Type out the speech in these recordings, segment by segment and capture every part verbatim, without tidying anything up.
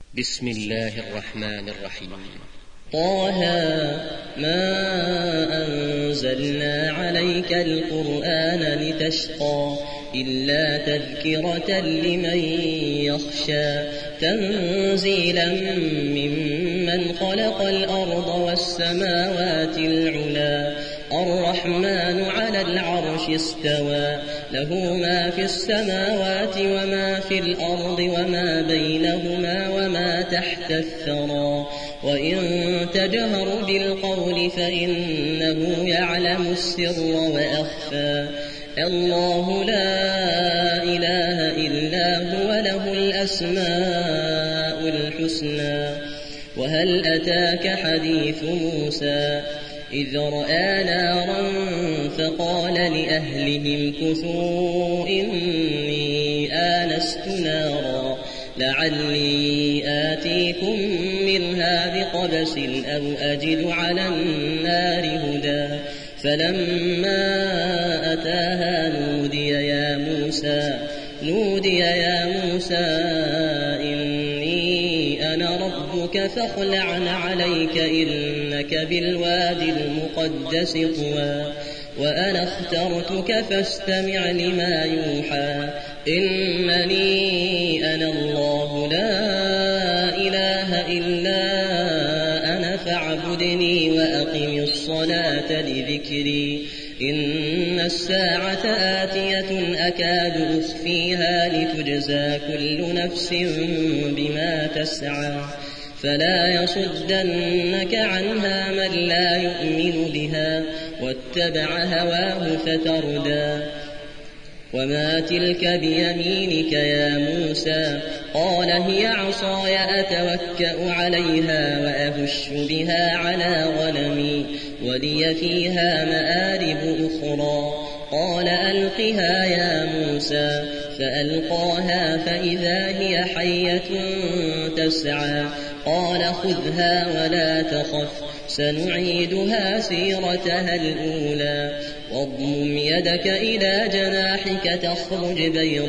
بسم الله الرحمن الرحيم. طه ما أنزلنا عليك القرآن لتشقى إلا تذكرة لمن يخشى تنزيلا ممن خلق الأرض والسماوات العلا الرحمن على العرش استوى له ما في السماوات وما في الأرض وما بينهما وما تحت الثرى وإن تجهر بالقول فإنه يعلم السر وأخفى الله لا إله إلا هو له الأسماء الحسنى. وهل أتاك حديث موسى إذ رأى نارا فقال لأهلهم كثوا إني آنست نارا لعلي آتيكم منها بقبس أو أجد على النار هدى فلما أتاها نودي يا موسى نودي يا موسى إني أنا ربك فاخلع عليك إنك بالوادي المقدس طوى وأنا اخترتك فاستمع لما يوحى إنني أنا الله لا إله إلا أنا فاعبدني وأقم الصلاة لذكري إن الساعة آتية أكاد أخفيها لتجزى كل نفس بما تسعى فلا يصدنك عنها من لا يؤمن بها واتبع هواه فتردى. وما تلك بيمينك يا موسى قال هي عصاي أتوكأ عليها وأهش بها على غنمي ولي فيها مآرب أخرى قال ألقها يا موسى فألقاها فإذا هي حية تسعى قال خذها ولا تخف سنعيدها سيرتها الأولى واضمم يدك إلى جناحك تخرج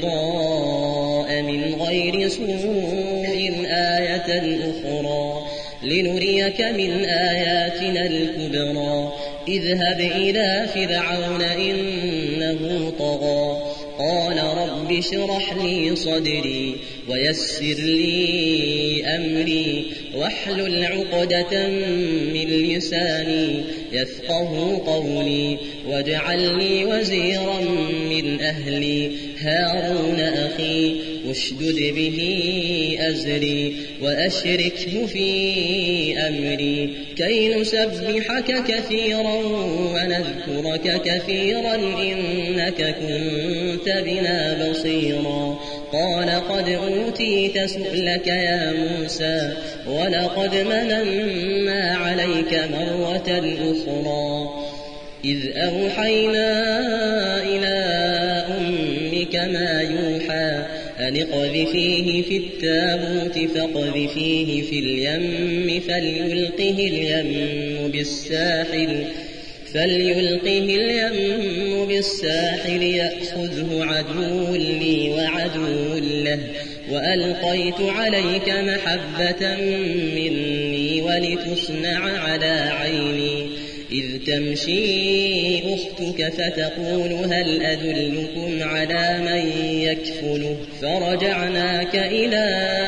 بيضاء من غير سوء آية أخرى لنريك من آياتنا الكبرى اذهب إلى فرعون إنه طغى قال رب اشرح لي صدري ويسر لي أمري واحلل عقدة من لساني يفقه قولي واجعل لي وزيرا من أهلي هارون أخي واشدد به أزري وأشركه في أمري كي نسبحك كثيرا ونذكرك كثيرا إنك كنت بنا بصيرا قال قد أوتيت سؤلك يا موسى ولقد مننا عليك مرة أخرى إذ أوحينا إلى أمك ما يوحى أن اقذفيه في التابوت فاقذفيه في اليم فليلقه اليم بالساحل فليلقه اليم بالساحل يأخذه عدو لي وعدو له وألقيت عليك محبة مني ولتصنع على عيني إذ تمشي أختك فتقول هل أدلكم على من يكفله فرجعناك إلى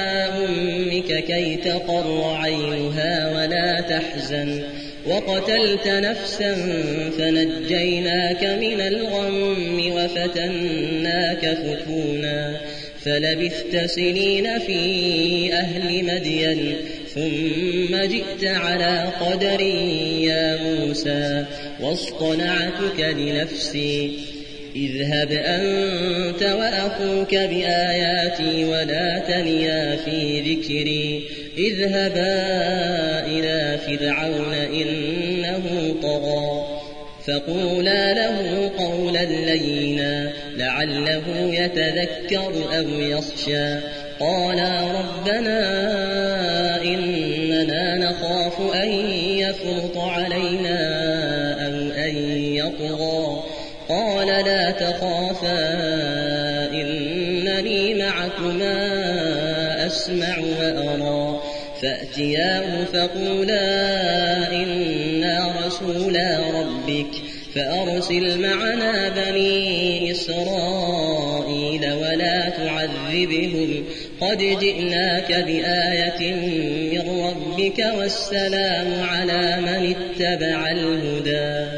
أمك كي تقر عينها ولا تحزن وقتلت نفسا فنجيناك من الغم وفتناك فتونا فلبثت سنين في أهل مدين ثم جئت على قدري يا موسى واصطنعتك لنفسي اذهب أنت وأخوك بآياتي ولا تنيا في ذكري اذهبا إلى فرعون إنه طغى فقولا له قولا لينا لعله يتذكر أو يخشى قالا ربنا إننا نخاف أن يفرط علينا أو أن يطغى قال لا تخافا إنني معكما أسمع وأرى حجرا فأتياه فقولا إنا رسولا ربك فأرسل معنا بني إسرائيل ولا تعذبهم قد جئناك بآية من ربك والسلام على من اتبع الهدى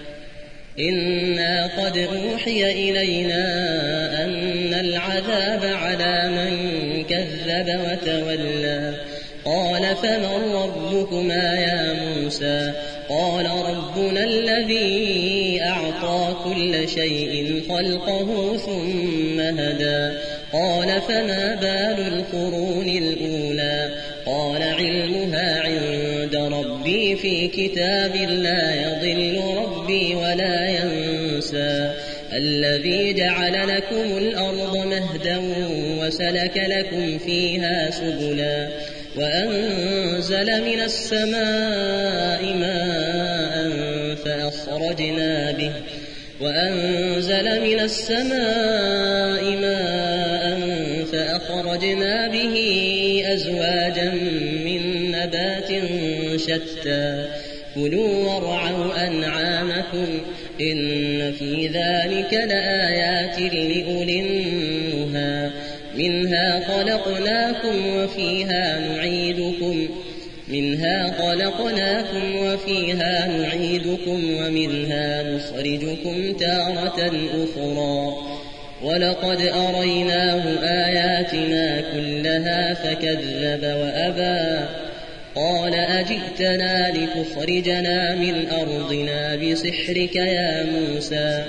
إنا قد أوحي إلينا أن العذاب على من كذب وتولى قال فمن ربكما يا موسى قال ربنا الذي أعطى كل شيء خلقه ثم هدى قال فما بال القرون الأولى قال علمها عند ربي في كتاب لا يضل ربي ولا ينسى الذي جعل لكم الأرض مهدا وسلك لكم فيها سبلا وأنزل من السماء ماء فأخرجنا به وأنزل من السماء ماء فأخرجنا به أزواجا من نبات شتى كلوا وارعوا أنعامكم إن في ذلك لآيات لأولي النهى منها خلقناكم وفيها نعيدكم منها خلقناكم وفيها نعيدكم ومنها نخرجكم تارة أخرى ولقد أريناه آياتنا كلها فكذب وأبى قال أجئتنا لتخرجنا من أرضنا بسحرك يا موسى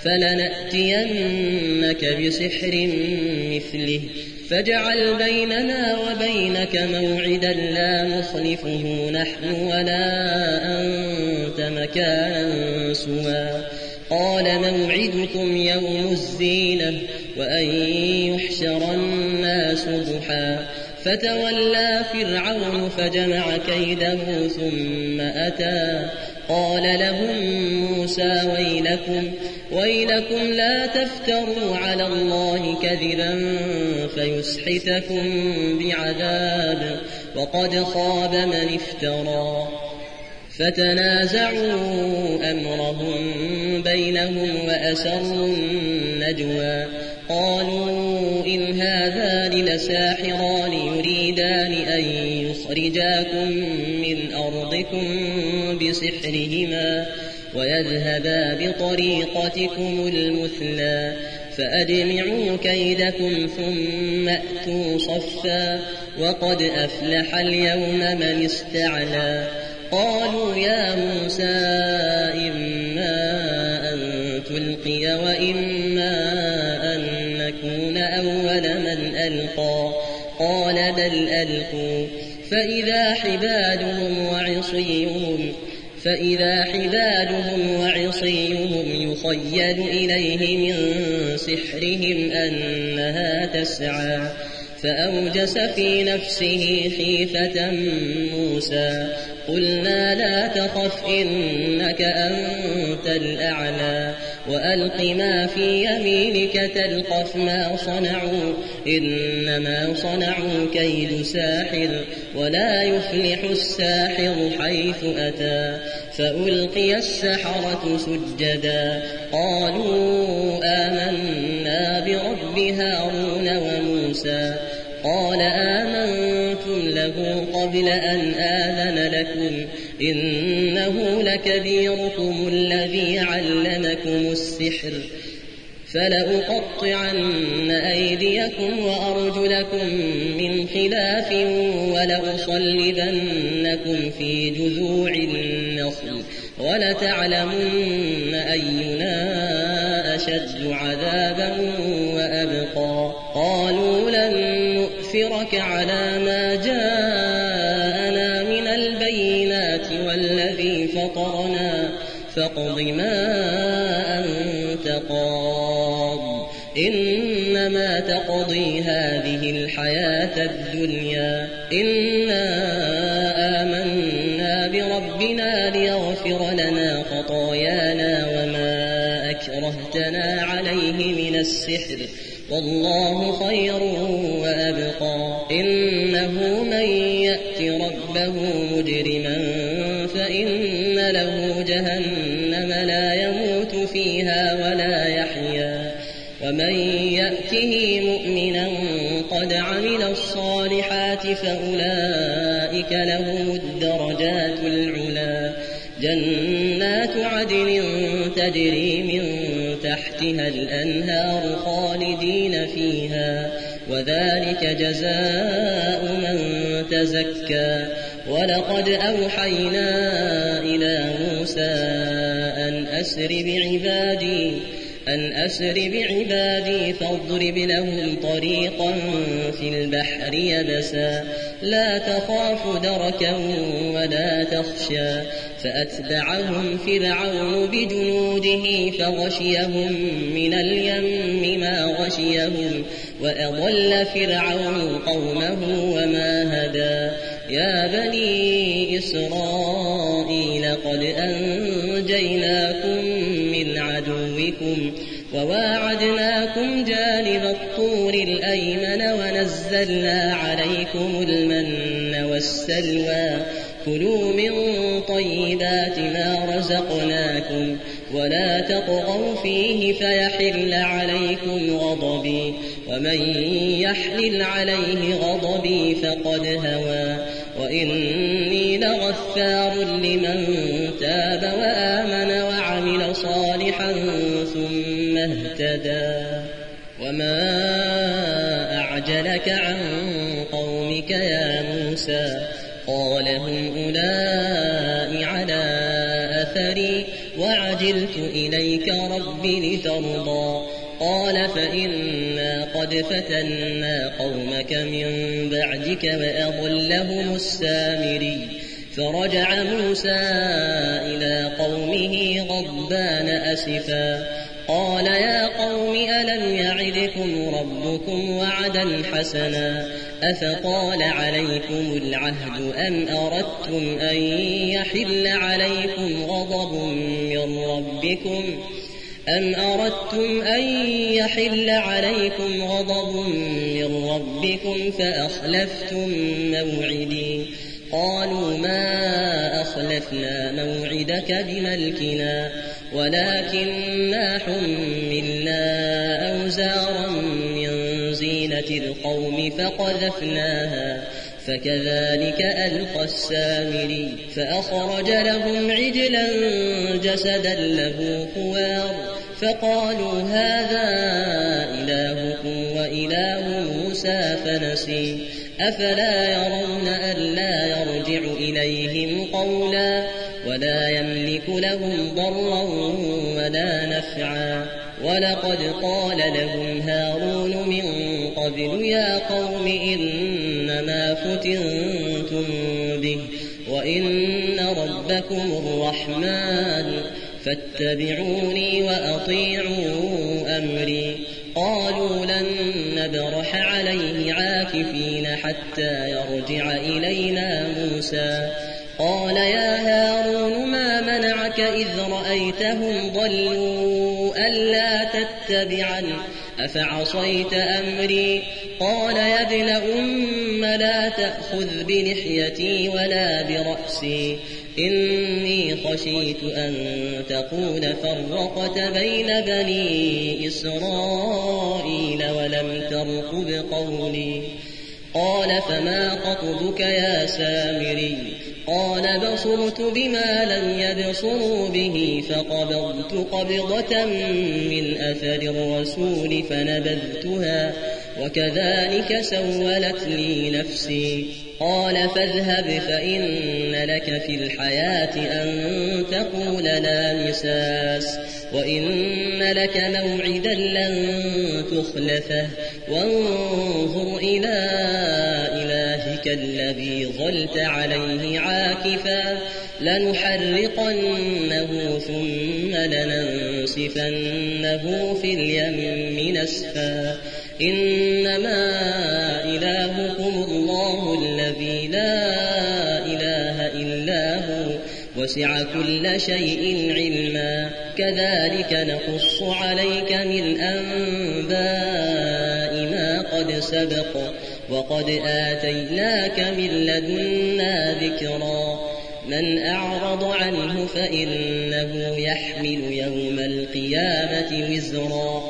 فلنأتينك بسحر مثله فاجعل بيننا وبينك موعدا لا نخلفه نحن ولا أنت مكانا سوى قال موعدكم يوم الزينة وأن يحشر الناس ضحى فتولى فرعون فجمع كيده ثم أتى قال لهم موسى ويلكم ويلكم لا تفتروا على الله كذبا فيسحتكم بعذاب وقد خاب من افترى فتنازعوا أمرهم بينهم وأسروا النجوى قالوا إن هذان لساحران يريدان أن يخرجاكم من أرضكم بسحرهما ويذهبا بطريقتكم المثلى فأجمعوا كيدكم ثم أتوا صفا وقد أفلح اليوم من استعلى قالوا يا موسى إما أن تلقي وإما أن نكون أول من ألقى قال بل ألقوا فإذا حبالهم وعصيهم فإذا حبالهم وعصيهم يخيل إليه من سحرهم أنها تسعى فأوجس في نفسه خيفة موسى قلنا لا تخف إنك أنت الأعلى وألق ما في يمينك تلقف ما صنعوا إنما صنعوا كيد ساحر ولا يفلح الساحر حيث أتى فألقي السحرة سجدا قالوا آمنا برب هارون وموسى قال آمنتم له قبل أن آذن لكم إنه لكبيركم الذي علمكم السحر فلأقطعن أيديكم وأرجلكم من خلاف ولأصلبنكم في جذوع النخل ولتعلمن أينا أشد عذابا وأبقى قالوا لن نؤثرك على ما جاءنا من البينات والذي فطرنا فاقض ما أنت قاض إنما تقضي هذه الحياة الدنيا إنا آمنا بربنا ليغفر لنا خطايانا وما أكرهتنا عليه من السحر والله خير وأبقى إن إنه من يأت ربه مجرما فإن له جهنم لا يموت فيها ولا يحيا ومن يأته مؤمنا قد عمل الصالحات فأولئك لهم الدرجات العلى جنات عدن تجري من تحتها الأنهار خالدين فيها وذلك جزاء من تزكى ولقد أوحينا إلى موسى أن أسر بعبادي أن أسر بعبادي فاضرب لهم طريقا في البحر يبسا لا تخاف دركا ولا تخشى فأتبعهم فرعون بجنوده فغشيهم من اليم ما غشيهم وأضل فرعون قومه وما هدى يا بني إسرائيل قد أنجيناكم من عدوكم وواعدناكم جانب الطور الأيمن ونزلنا عليكم المن والسلوى كلوا من طيبات ما رزقناكم ولا تطغوا فيه فيحل عليكم غضبي ومن يحلل عليه غضبي فقد هوى وإني لغفار لمن تاب وآمن وعمل صالحا ثم اهتدى وما أعجلك عن قومك يا موسى قال هم أولئك على أثري وعجلت إليك رب لترضى قال فإنا قد فتنا قومك من بعدك وأضلهم السامري فرجع موسى إلى قومه غضبان أسفا قال يا قوم ألم يعدكم ربكم وعدا حسنا أفطال عليكم العهد أم أردتم أن يحل عليكم غضب من ربكم أم أردتم أن يحل عليكم غضب من ربكم فأخلفتم موعدي قالوا ما أخلفنا موعدك بملكنا ولكننا حملنا أوزارا من زينة القوم فقذفناها فكذلك ألقى السامري فأخرج لهم عجلا جسدا له خوار فقالوا هذا إلهكم وإله موسى فنسي أفلا يرون ألا يرجع إليهم قولا ولا يملك لهم ضرا ولا نفعا ولقد قال لهم هارون من قبل يا قوم إنما فتنتم به وإن ربكم الرحمن فاتبعوني وأطيعوا أمري قالوا لن نبرح عليه عاكفين حتى يرجع إلينا موسى قال يا هارون ما منعك إذ رأيتهم ضلوا ألا تتبعن أفعصيت أمري قال يا ابن أم لا تأخذ بلحيتي ولا برأسي إني خشيت أن تقول فرقت بين بني إسرائيل ولم ترقب قولي قال فما خطبك يا سامري قال بصرت بما لم يبصروا به فقبضت قبضة من أثر الرسول فنبذتها وكذلك سولت لي نفسي قال فاذهب فإن لك في الحياة أن تقول لا مساس وإن لك موعدا لن تخلفه وانظر إلى إلهك الذي ظلت عليه عاكفا لنحرقنه ثم لننسفنه في اليم نسفا إنما إلهكم الله الذي لا إله إلا هو وسع كل شيء علما كذلك نقص عليك من أنباء ما قد سبق وقد آتيناك من لدنا ذكرا من أعرض عنه فإنه يحمل يوم القيامة وزرا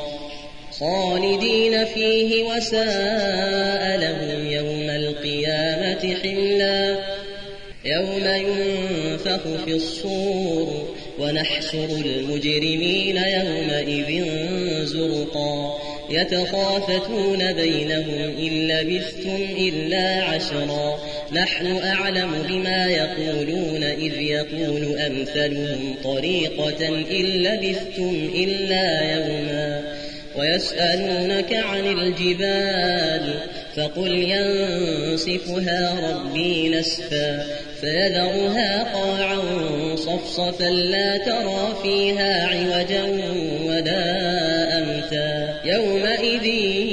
خالدين فيه وساء لهم يوم القيامة حملا يوم ينفخ في الصور ونحشر المجرمين يومئذ زرقا يتخافتون بينهم إن لبثتم إلا عشرا نحن أعلم بما يقولون إذ يقول أمثلهم طريقة إن لبثتم إلا يوما ويسألونك عن الجبال فقل ينسفها ربي نسفا فيذرها قاعا صفصفا لا ترى فيها عوجا ولا أمتا يومئذ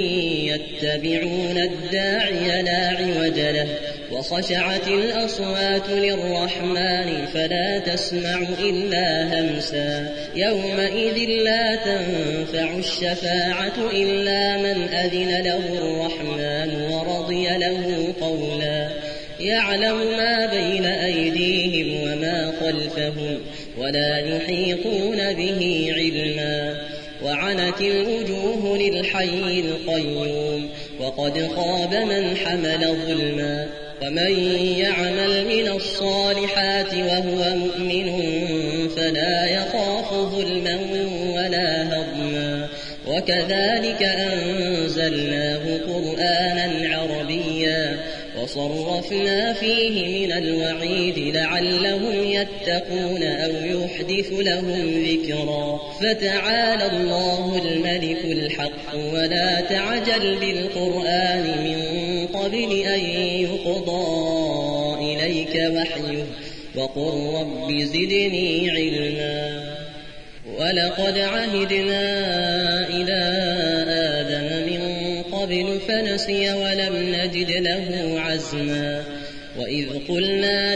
يتبعون الداعي لا عوج له وخشعت الأصوات للرحمن فلا تسمع إلا همسا يومئذ لا تنفع الشفاعة إلا من أذن له الرحمن ورضي له قولا يعلم ما بين أيديهم وما خلفهم ولا يحيطون به علما وعنت الوجوه للحي القيوم وقد خاب من حمل ظلما ومن يعمل من الصالحات وهو مؤمن فلا يخاف ظلما ولا هضما وكذلك أنزلناه قرآنا عربيا وصرفنا فيه من الوعيد لعلهم يتقون أو يحدث لهم ذكرا فتعالى الله الملك الحق ولا تعجل بالقرآن من قبل أن يقضى إليك وحيه وقل رب زدني علما ولقد عهدنا إلى آدم من قبل فنسي ولم نجد له عزما وإذ قلنا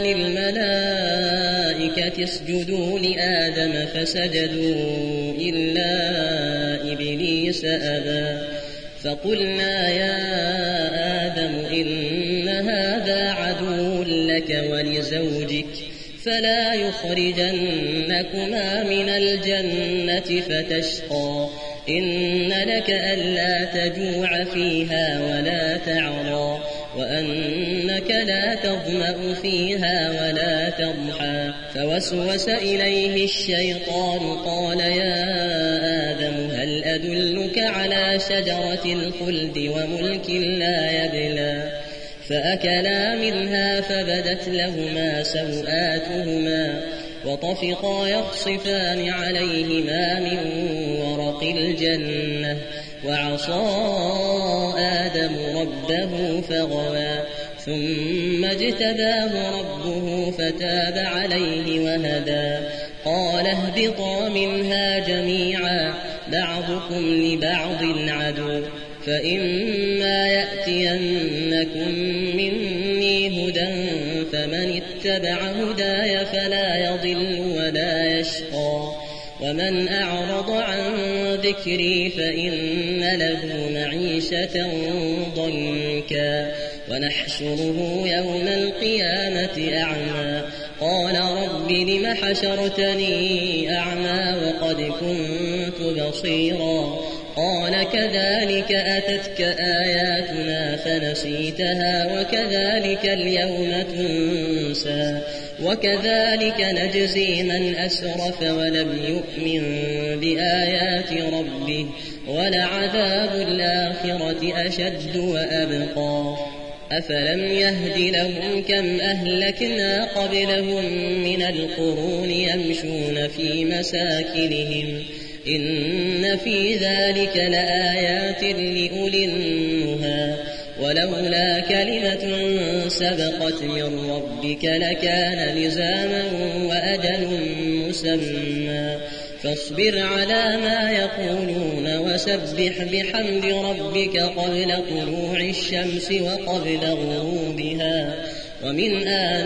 للملائكة اسجدوا لآدم فسجدوا إلا إبليس أبى فقلنا يا آدم إن هذا عدو لك ولزوجك فلا يخرجنكما من الجنة فتشقى إن لك ألا تجوع فيها ولا تعرى وأنك لا تظمأ فيها ولا تضحى فوسوس إليه الشيطان قال يا آدم هل أدلك على شجرة الخلد وملك لا يبلى فأكلا منها فبدت لهما سوآتهما وطفقا يخصفان عليهما من ورق الجنة وعصى آدم ربه فغوى ثم اجتباه ربه فتاب عليه وهدى قال اهبطا منها جميعا بعضكم لبعض عدو فإما يأتينكم مني هدى فمن اتبع هداي فلا يضل ولا يشقى ومن أعرض عن ذكري فإن له معيشة ضنكا ونحشره يوم القيامة أعمى قال رب لم حشرتني أعمى وقد كنت بصيرا قال كذلك أتتك آياتنا فنسيتها وكذلك اليوم تنسى وكذلك نجزي من أسرف ولم يؤمن بآيات ربه ولعذاب الآخرة أشد وأبقى أفلم يهد لهم كم أهلكنا قبلهم من القرون يمشون في مساكنهم إن في ذلك لآيات لأولي النهى ولولا كلمة سبقت من ربك لكان لزاما وأجل مسمى فاصبر على ما يقولون وسبح بحمد ربك قبل طلوع الشمس وقبل غروبها ومن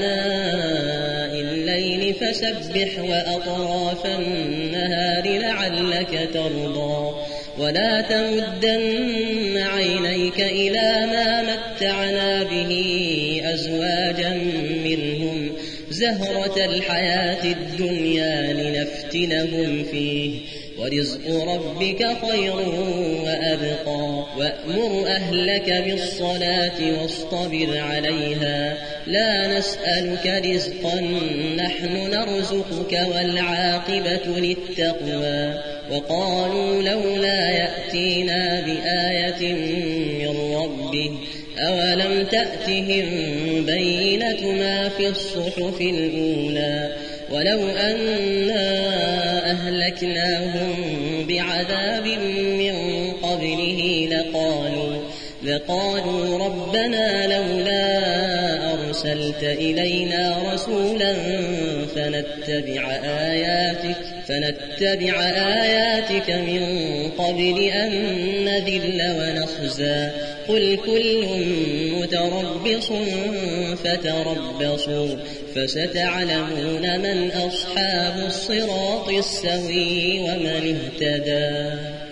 آناء الليل فسبح وأطراف النهار لعلك ترضى ولا تمدن عينيك إلى ما متعنا به أزواجا منهم زهرة الحياة الدنيا لنفتنهم فيه ورزق ربك خير وأبقى وأمر أهلك بالصلاة واصطبر عليها لا نسألك رزقا نحن نرزقك والعاقبة للتقوى وقالوا لولا يأتينا بآية من ربه أولم تأتهم بينة ما في الصحف الأولى ولو أنا أهلكناهم بعذاب من قبله لقالوا لقالوا ربنا لولا أرسلت إلينا رسولا فنتبع آياتك فنتبع آياتك من قبل أن نذل ونخزى قل كل متربص فتربصوا فستعلمون من أصحاب الصراط السوي ومن اهتدى.